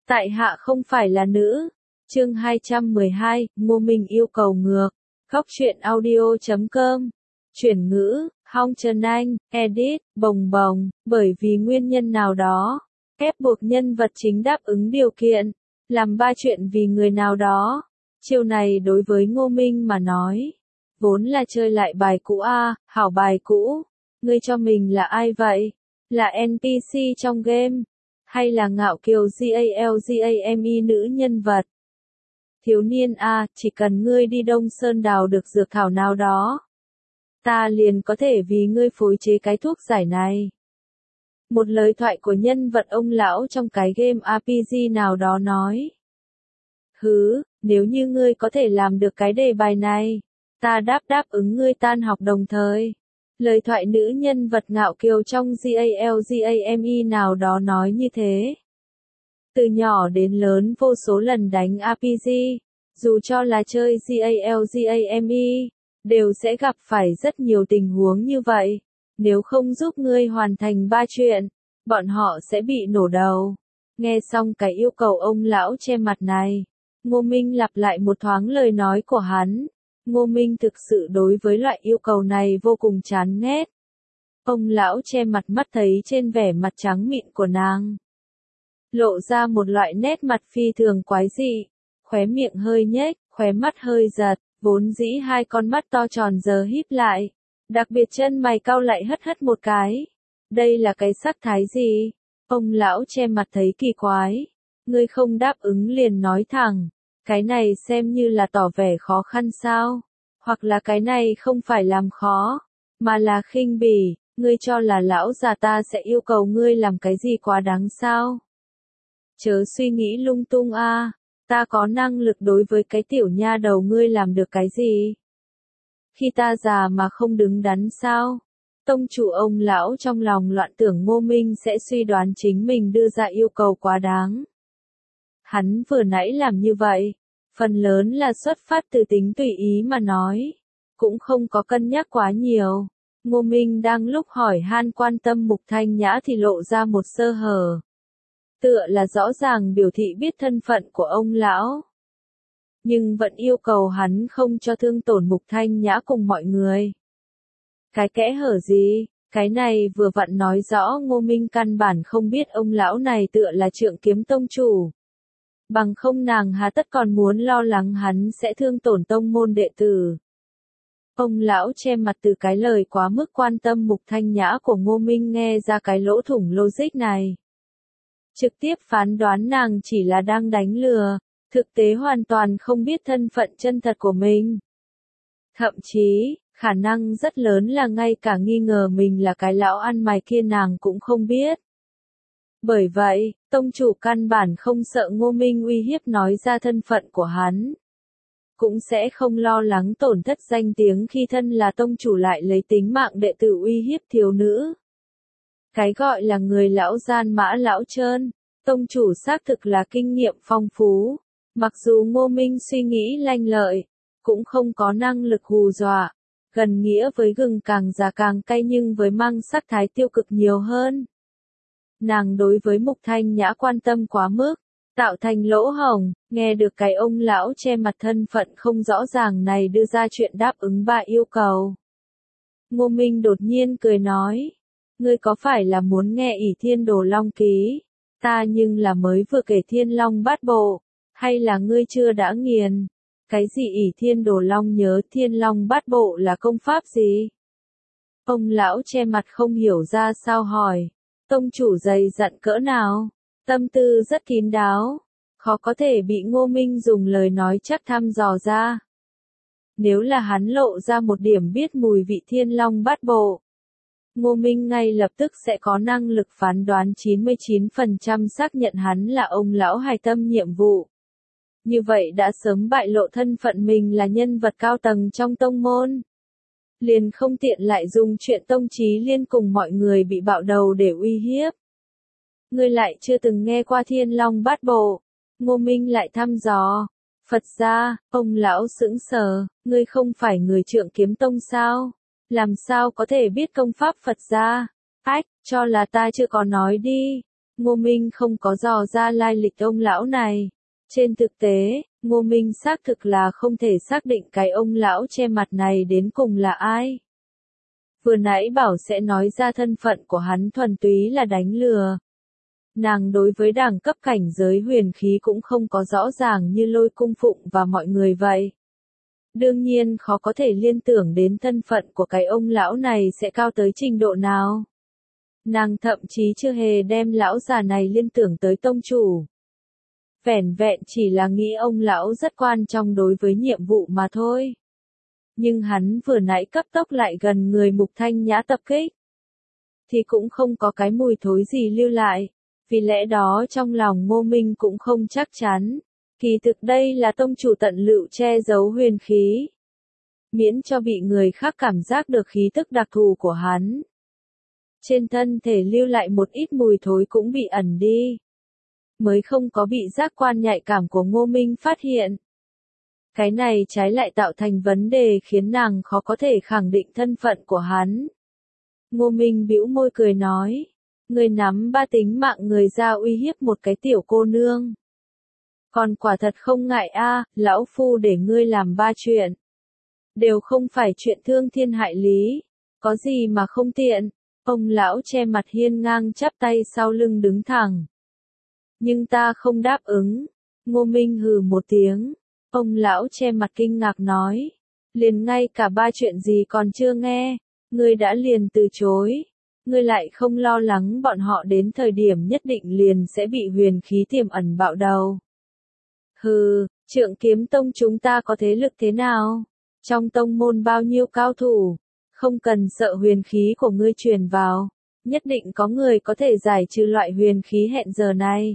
Tại hạ không phải là nữ. Chương 212, Ngô Minh yêu cầu ngược. Góc truyện audio.com. Chuyển ngữ, Hong Trần Anh, edit, bồng bồng, bởi vì nguyên nhân nào đó, ép buộc nhân vật chính đáp ứng điều kiện, làm ba chuyện vì người nào đó. Chiêu này đối với Ngô Minh mà nói, vốn là chơi lại bài cũ hảo bài cũ. Ngươi cho mình là ai vậy? Là NPC trong game? Hay là ngạo kiều GALGAME nữ nhân vật? Thiếu niên chỉ cần ngươi đi Đông Sơn đào được dược thảo nào đó, ta liền có thể vì ngươi phối chế cái thuốc giải này. Một lời thoại của nhân vật ông lão trong cái game RPG nào đó nói. Nếu như ngươi có thể làm được cái đề bài này, ta đáp ứng ngươi tan học đồng thời. Lời thoại nữ nhân vật ngạo kiều trong GALGAME nào đó nói như thế. Từ nhỏ đến lớn vô số lần đánh RPG, dù cho là chơi GALGAME, đều sẽ gặp phải rất nhiều tình huống như vậy. Nếu không giúp ngươi hoàn thành ba chuyện, bọn họ sẽ bị nổ đầu. Nghe xong cái yêu cầu ông lão che mặt này, Ngô Minh lặp lại một thoáng lời nói của hắn. Ngô Minh thực sự đối với loại yêu cầu này vô cùng chán ghét. Ông lão che mặt mắt thấy trên vẻ mặt trắng mịn của nàng, lộ ra một loại nét mặt phi thường quái dị, khóe miệng hơi nhếch, khóe mắt hơi giật, vốn dĩ hai con mắt to tròn giờ híp lại, đặc biệt chân mày cau lại hất một cái. Đây là cái sắc thái gì? Ông lão che mặt thấy kỳ quái. Ngươi không đáp ứng liền nói thẳng, cái này xem như là tỏ vẻ khó khăn sao? Hoặc là cái này không phải làm khó, mà là khinh bỉ, ngươi cho là lão già ta sẽ yêu cầu ngươi làm cái gì quá đáng sao? Chớ suy nghĩ lung tung ta có năng lực đối với cái tiểu nha đầu ngươi làm được cái gì? Khi ta già mà không đứng đắn sao? Tông chủ ông lão trong lòng loạn tưởng Ngô Minh sẽ suy đoán chính mình đưa ra yêu cầu quá đáng. Hắn vừa nãy làm như vậy, phần lớn là xuất phát từ tính tùy ý mà nói, cũng không có cân nhắc quá nhiều. Ngô Minh đang lúc hỏi han quan tâm Mục Thanh Nhã thì lộ ra một sơ hở. Tựa là rõ ràng biểu thị biết thân phận của ông lão, nhưng vẫn yêu cầu hắn không cho thương tổn Mục Thanh Nhã cùng mọi người. Cái kẽ hở gì? Cái này vừa vặn nói rõ Ngô Minh căn bản không biết ông lão này tựa là Trượng Kiếm tông chủ. Bằng không nàng hà tất còn muốn lo lắng hắn sẽ thương tổn tông môn đệ tử. Ông lão che mặt từ cái lời quá mức quan tâm Mục Thanh Nhã của Ngô Minh nghe ra cái lỗ thủng logic này. Trực tiếp phán đoán nàng chỉ là đang đánh lừa, thực tế hoàn toàn không biết thân phận chân thật của mình. Thậm chí, khả năng rất lớn là ngay cả nghi ngờ mình là cái lão ăn mày kia nàng cũng không biết. Bởi vậy, tông chủ căn bản không sợ Ngô Minh uy hiếp nói ra thân phận của hắn. Cũng sẽ không lo lắng tổn thất danh tiếng khi thân là tông chủ lại lấy tính mạng đệ tử uy hiếp thiếu nữ. Cái gọi là người lão gian mã lão trơn, tông chủ xác thực là kinh nghiệm phong phú. Mặc dù Ngô Minh suy nghĩ lanh lợi, cũng không có năng lực hù dọa, gần nghĩa với gừng càng già càng cay nhưng với mang sắc thái tiêu cực nhiều hơn. Nàng đối với Mục Thanh Nhã quan tâm quá mức, tạo thành lỗ hổng, nghe được cái ông lão che mặt thân phận không rõ ràng này đưa ra chuyện đáp ứng ba yêu cầu. Ngô Minh đột nhiên cười nói, ngươi có phải là muốn nghe ỷ Thiên Đồ Long ký? Ta nhưng là mới vừa kể Thiên Long bát bộ, hay là ngươi chưa đã nghiền? Cái gì ỷ Thiên Đồ Long nhớ Thiên Long bát bộ là công pháp gì? Ông lão che mặt không hiểu ra sao hỏi. Tông chủ dày dặn cỡ nào? Tâm tư rất kín đáo, khó có thể bị Ngô Minh dùng lời nói chắc thăm dò ra. Nếu là hắn lộ ra một điểm biết mùi vị Thiên Long bát bộ, Ngô Minh ngay lập tức sẽ có năng lực phán đoán 99% xác nhận hắn là ông lão hài tâm nhiệm vụ. Như vậy đã sớm bại lộ thân phận mình là nhân vật cao tầng trong tông môn. Liền không tiện lại dùng chuyện tông chí liên cùng mọi người bị bạo đầu để uy hiếp. Ngươi lại chưa từng nghe qua Thiên Long bát bộ. Ngô Minh lại thăm dò. Phật gia, ông lão sững sờ, ngươi không phải người Trượng Kiếm tông sao? Làm sao có thể biết công pháp Phật gia? Ách, cho là ta chưa có nói đi. Ngô Minh không có dò ra lai lịch ông lão này. Trên thực tế, Ngô Minh xác thực là không thể xác định cái ông lão che mặt này đến cùng là ai. Vừa nãy bảo sẽ nói ra thân phận của hắn thuần túy là đánh lừa. Nàng đối với đẳng cấp cảnh giới huyền khí cũng không có rõ ràng như Lôi Cung Phụng và mọi người vậy. Đương nhiên khó có thể liên tưởng đến thân phận của cái ông lão này sẽ cao tới trình độ nào. Nàng thậm chí chưa hề đem lão già này liên tưởng tới tông chủ. Vẻn vẹn chỉ là nghĩ ông lão rất quan trọng đối với nhiệm vụ mà thôi. Nhưng hắn vừa nãy cấp tốc lại gần người Mục Thanh Nhã tập kích. Thì cũng không có cái mùi thối gì lưu lại. Vì lẽ đó trong lòng Ngô Minh cũng không chắc chắn. Kỳ thực đây là tông chủ tận lựu che giấu huyền khí. Miễn cho bị người khác cảm giác được khí tức đặc thù của hắn. Trên thân thể lưu lại một ít mùi thối cũng bị ẩn đi. Mới không có bị giác quan nhạy cảm của Ngô Minh phát hiện. Cái này trái lại tạo thành vấn đề khiến nàng khó có thể khẳng định thân phận của hắn. Ngô Minh bĩu môi cười nói. Người nắm ba tính mạng người ra uy hiếp một cái tiểu cô nương. Còn quả thật không ngại a, lão phu để ngươi làm ba chuyện. Đều không phải chuyện thương thiên hại lý. Có gì mà không tiện. Ông lão che mặt hiên ngang chắp tay sau lưng đứng thẳng. Nhưng ta không đáp ứng. Ngô Minh hừ một tiếng. Ông lão che mặt kinh ngạc nói. Liền ngay cả ba chuyện gì còn chưa nghe. Ngươi đã liền từ chối. Ngươi lại không lo lắng bọn họ đến thời điểm nhất định liền sẽ bị huyền khí tiềm ẩn bạo đầu. Hừ, Trượng Kiếm Tông chúng ta có thế lực thế nào? Trong tông môn bao nhiêu cao thủ? Không cần sợ huyền khí của ngươi truyền vào. Nhất định có người có thể giải trừ loại huyền khí hẹn giờ này.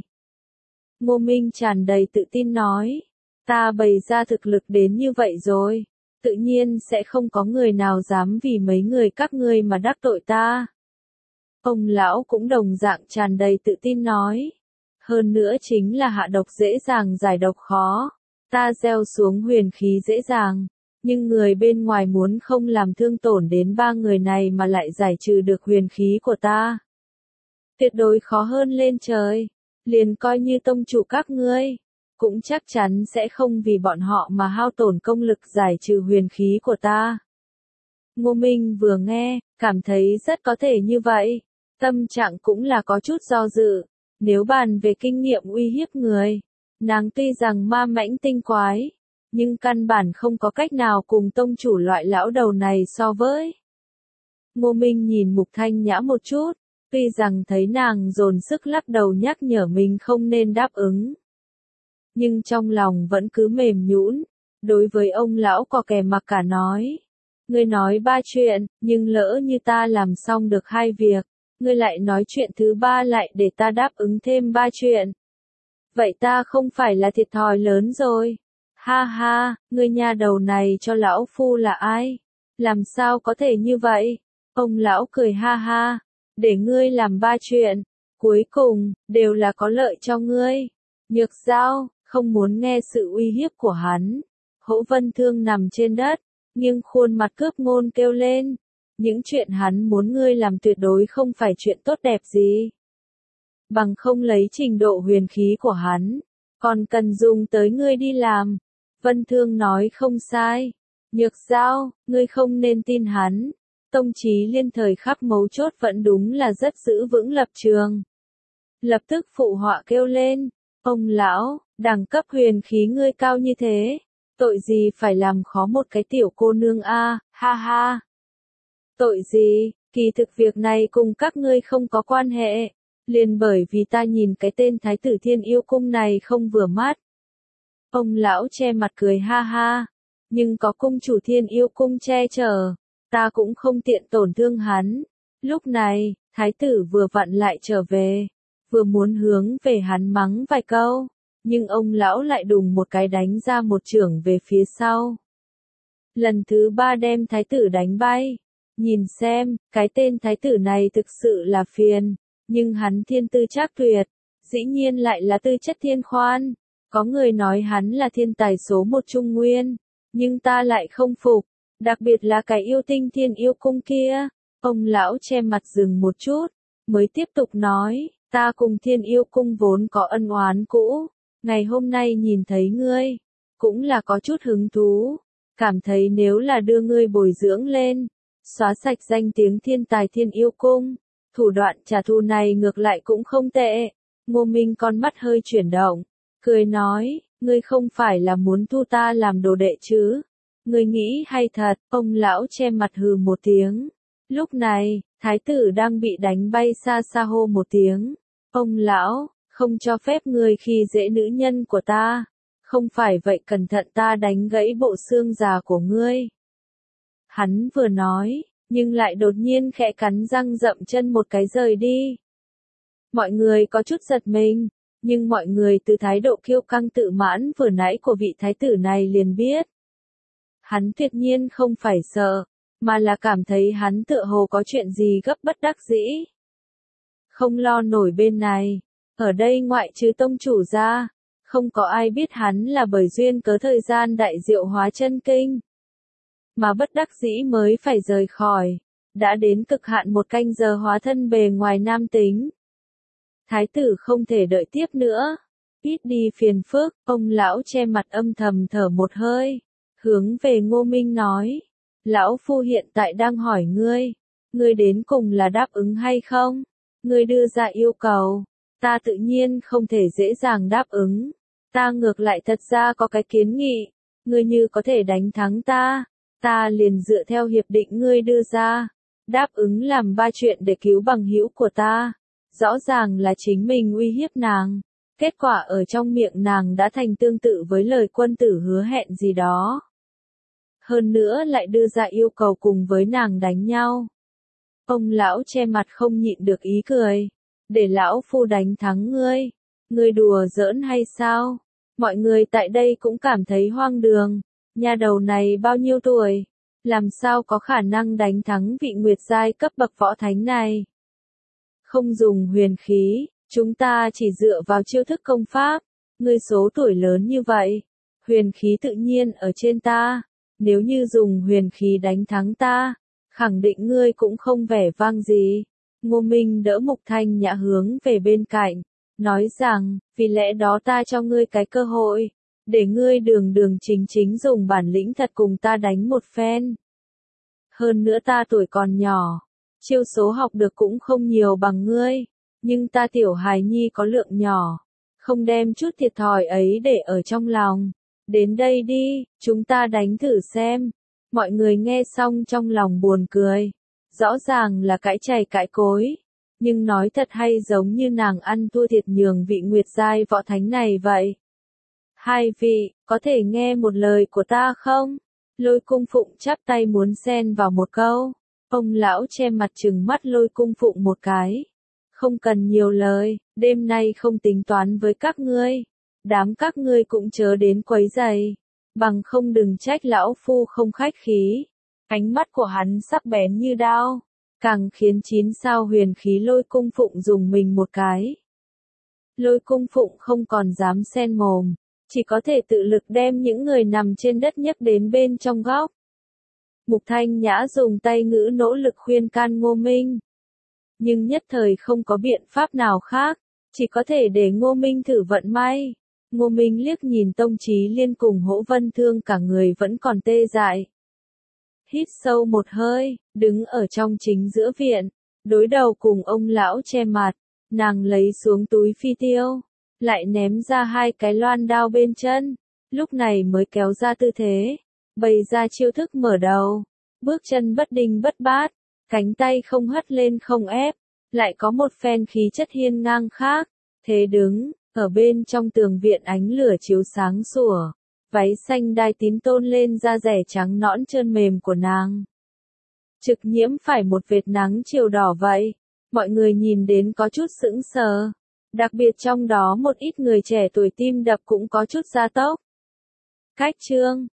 Ngô Minh tràn đầy tự tin nói. Ta bày ra thực lực đến như vậy rồi. Tự nhiên sẽ không có người nào dám vì mấy người các ngươi mà đắc tội ta. Ông lão cũng đồng dạng tràn đầy tự tin nói. Hơn nữa chính là hạ độc dễ dàng giải độc khó. Ta gieo xuống huyền khí dễ dàng. Nhưng người bên ngoài muốn không làm thương tổn đến ba người này mà lại giải trừ được huyền khí của ta. Tuyệt đối khó hơn lên trời. Liền coi như tông chủ các ngươi. Cũng chắc chắn sẽ không vì bọn họ mà hao tổn công lực giải trừ huyền khí của ta. Ngô Minh vừa nghe, cảm thấy rất có thể như vậy. Tâm trạng cũng là có chút do dự. Nếu bàn về kinh nghiệm uy hiếp người, nàng tuy rằng ma mãnh tinh quái, nhưng căn bản không có cách nào cùng tông chủ loại lão đầu này so với. Ngô Minh nhìn Mục Thanh Nhã một chút, tuy rằng thấy nàng dồn sức lắc đầu nhắc nhở mình không nên đáp ứng. Nhưng trong lòng vẫn cứ mềm nhũn, đối với ông lão có kẻ mặc cả nói. Ngươi nói ba chuyện, nhưng lỡ như ta làm xong được hai việc, ngươi lại nói chuyện thứ ba lại để ta đáp ứng thêm ba chuyện. Vậy ta không phải là thiệt thòi lớn rồi. Ha ha, ngươi nhà đầu này cho lão phu là ai? Làm sao có thể như vậy? Ông lão cười ha ha, để ngươi làm ba chuyện, cuối cùng, đều là có lợi cho ngươi. Nhược Giao, không muốn nghe sự uy hiếp của hắn. Hỗ Vân Thương nằm trên đất, nghiêng khuôn mặt cướp ngôn kêu lên. Những chuyện hắn muốn ngươi làm tuyệt đối không phải chuyện tốt đẹp gì. Bằng không lấy trình độ huyền khí của hắn, còn cần dùng tới ngươi đi làm. Vân Thương nói không sai. Nhược Giao, ngươi không nên tin hắn. Tông Chí Liên thời khắc mấu chốt vẫn đúng là rất giữ vững lập trường. Lập tức phụ họa kêu lên. Ông lão, đẳng cấp huyền khí ngươi cao như thế. Tội gì phải làm khó một cái tiểu cô nương a, ha ha. Tội gì, kỳ thực việc này cùng các ngươi không có quan hệ. Liền bởi vì ta nhìn cái tên Thái tử Thiên Yêu Cung này không vừa mắt. Ông lão che mặt cười ha ha. Nhưng có cung chủ Thiên Yêu Cung che chở, ta cũng không tiện tổn thương hắn. Lúc này, thái tử vừa vặn lại trở về. Vừa muốn hướng về hắn mắng vài câu. Nhưng ông lão lại đùng một cái đánh ra một chưởng về phía sau. Lần thứ ba đem thái tử đánh bay. Nhìn xem, cái tên thái tử này thực sự là phiền. Nhưng hắn thiên tư trác tuyệt. Dĩ nhiên lại là tư chất thiên khoan. Có người nói hắn là thiên tài số một Trung Nguyên. Nhưng ta lại không phục. Đặc biệt là cái yêu tinh Thiên Yêu Cung kia. Ông lão che mặt dừng một chút. Mới tiếp tục nói. Ta cùng Thiên Yêu Cung vốn có ân oán cũ, ngày hôm nay nhìn thấy ngươi, cũng là có chút hứng thú, cảm thấy nếu là đưa ngươi bồi dưỡng lên, xóa sạch danh tiếng thiên tài Thiên Yêu Cung, thủ đoạn trả thù này ngược lại cũng không tệ. Ngô Minh con mắt hơi chuyển động, cười nói, ngươi không phải là muốn thu ta làm đồ đệ chứ? Ngươi nghĩ hay thật? Ông lão che mặt hừ một tiếng. Lúc này, thái tử đang bị đánh bay xa xa hô một tiếng. Ông lão, không cho phép ngươi khi dễ nữ nhân của ta. Không phải vậy cẩn thận ta đánh gãy bộ xương già của ngươi. Hắn vừa nói, nhưng lại đột nhiên khẽ cắn răng dậm chân một cái rời đi. Mọi người có chút giật mình, nhưng mọi người từ thái độ kiêu căng tự mãn vừa nãy của vị thái tử này liền biết. Hắn tuyệt nhiên không phải sợ, mà là cảm thấy hắn tựa hồ có chuyện gì gấp bất đắc dĩ. Không lo nổi bên này, ở đây ngoại trừ tông chủ ra, không có ai biết hắn là bởi duyên cớ thời gian đại diệu hóa chân kinh. Mà bất đắc dĩ mới phải rời khỏi, đã đến cực hạn một canh giờ hóa thân bề ngoài nam tính. Thái tử không thể đợi tiếp nữa, ít đi phiền phức, ông lão che mặt âm thầm thở một hơi, hướng về Ngô Minh nói, lão phu hiện tại đang hỏi ngươi đến cùng là đáp ứng hay không? Ngươi đưa ra yêu cầu, ta tự nhiên không thể dễ dàng đáp ứng, ta ngược lại thật ra có cái kiến nghị, ngươi như có thể đánh thắng ta liền dựa theo hiệp định ngươi đưa ra, đáp ứng làm 3 chuyện để cứu bằng hữu của ta. Rõ ràng là chính mình uy hiếp nàng, kết quả ở trong miệng nàng đã thành tương tự với lời quân tử hứa hẹn gì đó. Hơn nữa lại đưa ra yêu cầu cùng với nàng đánh nhau. Ông lão che mặt không nhịn được ý cười, để lão phu đánh thắng ngươi đùa giỡn hay sao? Mọi người tại đây cũng cảm thấy hoang đường, nha đầu này bao nhiêu tuổi, làm sao có khả năng đánh thắng vị nguyệt giai cấp bậc võ thánh này? Không dùng huyền khí, chúng ta chỉ dựa vào chiêu thức công pháp, ngươi số tuổi lớn như vậy, huyền khí tự nhiên ở trên ta, nếu như dùng huyền khí đánh thắng ta, khẳng định ngươi cũng không vẻ vang gì. Ngô Minh đỡ Mục Thanh Nhã hướng về bên cạnh, nói rằng, vì lẽ đó ta cho ngươi cái cơ hội, để ngươi đường đường chính chính dùng bản lĩnh thật cùng ta đánh một phen. Hơn nữa ta tuổi còn nhỏ, chiêu số học được cũng không nhiều bằng ngươi, nhưng ta tiểu hài nhi có lượng nhỏ, không đem chút thiệt thòi ấy để ở trong lòng. Đến đây đi, chúng ta đánh thử xem. Mọi người nghe xong trong lòng buồn cười, rõ ràng là cãi chày cãi cối, nhưng nói thật hay giống như nàng ăn thua thiệt nhường vị nguyệt giai võ thánh này vậy. Hai vị, có thể nghe một lời của ta không? Lôi Cung Phụng chắp tay muốn xen vào một câu. Ông lão che mặt trừng mắt Lôi Cung Phụng một cái. Không cần nhiều lời, đêm nay không tính toán với các ngươi. Đám các ngươi cũng chớ đến quấy rầy, bằng không đừng trách lão phu không khách khí. Ánh mắt của hắn sắc bén như đao, càng khiến 9 sao huyền khí Lôi Cung Phụng dùng mình một cái. Lôi Cung Phụng không còn dám xen mồm, chỉ có thể tự lực đem những người nằm trên đất nhấc đến bên trong góc. Mục Thanh Nhã dùng tay ngữ nỗ lực khuyên can Ngô Minh, nhưng nhất thời không có biện pháp nào khác, chỉ có thể để Ngô Minh thử vận may. Ngô Minh liếc nhìn Tông Chí Liên cùng Hỗ Vân Thương cả người vẫn còn tê dại. Hít sâu một hơi, đứng ở trong chính giữa viện, đối đầu cùng ông lão che mặt, nàng lấy xuống túi phi tiêu, lại ném ra 2 cái loan đao bên chân, lúc này mới kéo ra tư thế, bày ra chiêu thức mở đầu, bước chân bất đinh bất bát, cánh tay không hất lên không ép, lại có một phen khí chất hiên ngang khác, thế đứng, ở bên trong tường viện ánh lửa chiếu sáng sủa, váy xanh đai tím tôn lên da rẻ trắng nõn trơn mềm của nàng. Trực nhiễm phải một vệt nắng chiều đỏ vậy, mọi người nhìn đến có chút sững sờ, đặc biệt trong đó một ít người trẻ tuổi tim đập cũng có chút gia tốc. Cách chương